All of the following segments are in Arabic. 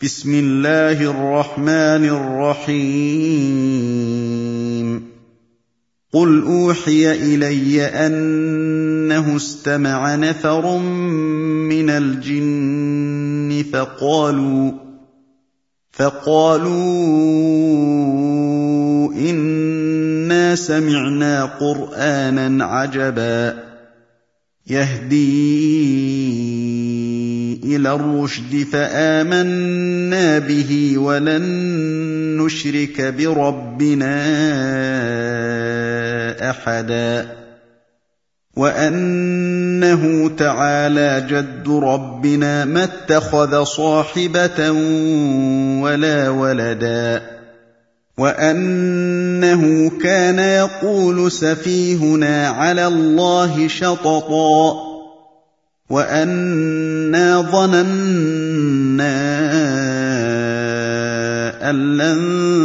بسم الله الرحمن الرحيم قل أوحي إلي أنه استمع نفر من الجن فقالوا إنا سمعنا قرآنا عجبا يهدي إلى الرشد فآمنا به ولن نشرك بربنا أحدا وأنه تعالى جد ربنا ما اتخذ صاحبة ولا ولدا وأنه كان يقول سفيهنا على الله شططا وأنا ظننا أن لن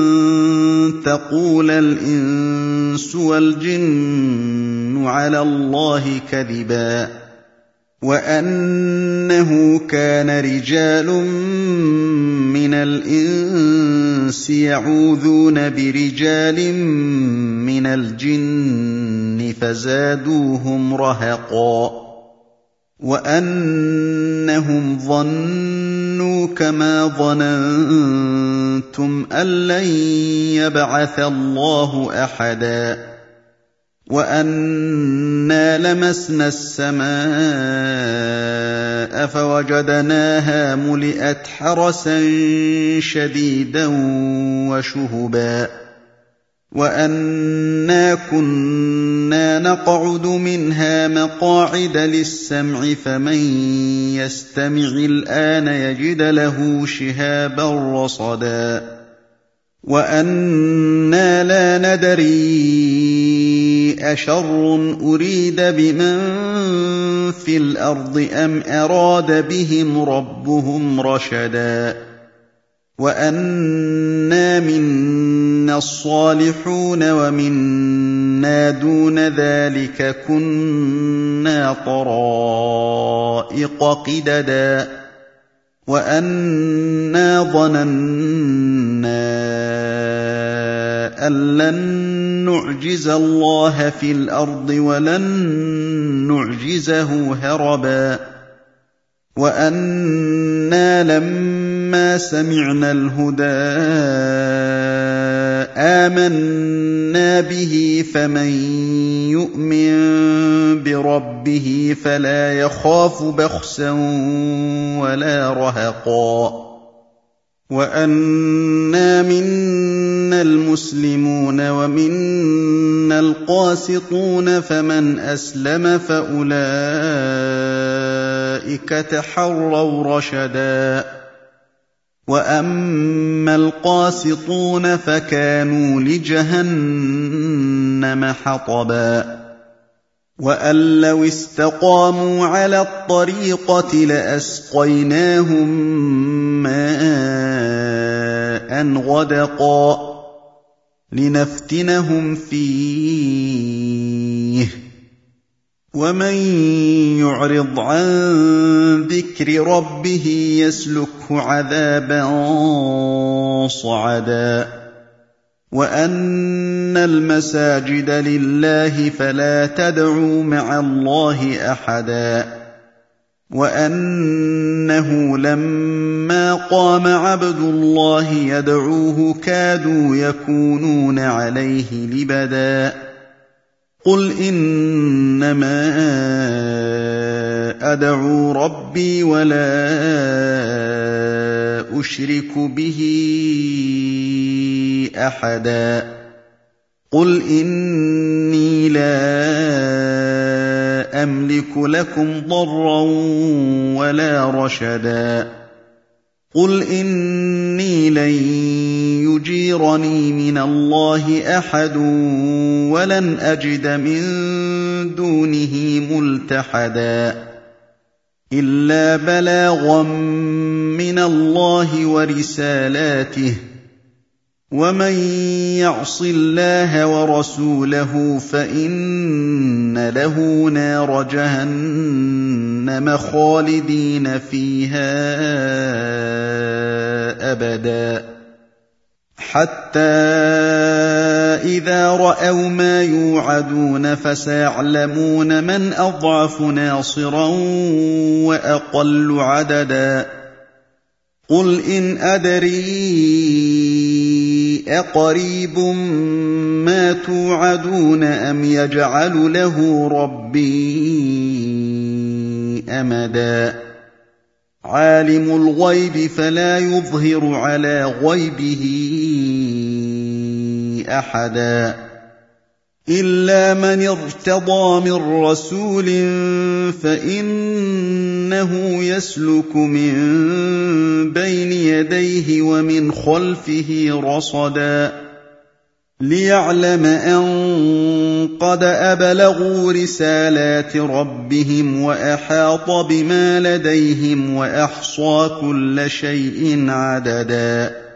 تقول الإنس والجن على الله كذبا وأنه كان رجال من الإنس يعوذون برجال من الجن فزادوهم رهقا وأنهم ظنوا كما ظننتم أن لن يبعث الله أحدا وأنا لمسنا السماء فوجدناها ملئت حرسا شديدا وشهبا وأنا كنا نقعد منها مقاعد للسمع فمن يستمع الآن يجد له شهابا رصدا وأنا لا ندري أشر أريد بمن في الأرض أم أراد بهم ربهم رشدا وأنا منا الصالحون ومنا دون ذلك كنا طرائق قددا وأنا ظننا أن لن نعجز الله في الأرض ولن نعجزه هربا وأنا لما سمعنا الهدى آمنا به فمن يؤمن بربه فلا يخاف بخسا ولا رهقا وأنا منا المسلمون ومنا القاسطون فمن أسلم فأولئك تحروا رشدا وأما القاسطون فكانوا لجهنم حطبا وأن لو استقاموا على الطريقة لأسقيناهم ماء غدقا لنفتنهم فيه ومن يعرض عن ذكر ربه يسلكه عذابا صعدا وأن المساجد لله فلا تدعوا مع الله أحدا وأنه لما قام عبد الله يدعوه كادوا يكونون عليه لبدا قل إنما أدعو ربي ولا أشرك به أحدا قل إني لا أملك لكم ضرا ولا رشدا قل إني لن يجيرني من الله أحد ولن أجد من دونه ملتحدا إلا بلاغا من الله ورسالاته ومن يعص الله ورسوله فإن له نار جهنم خالدين فيها أبدا حتى إذا رأوا ما يوعدون فسيعلمون من أضعف ناصرا وأقل عددا قل إن أدري أقريب ما توعدون أم يجعل له ربي أمدا عالم الغيب فلا يظهر على غيبه أحدا إلا من ارتضى من رسول فإنه يسلك من بين يديه ومن خلفه رصدا ليعلم أن قد أبلغوا رسالات ربهم وأحاط بما لديهم وأحصى كل شيء عددا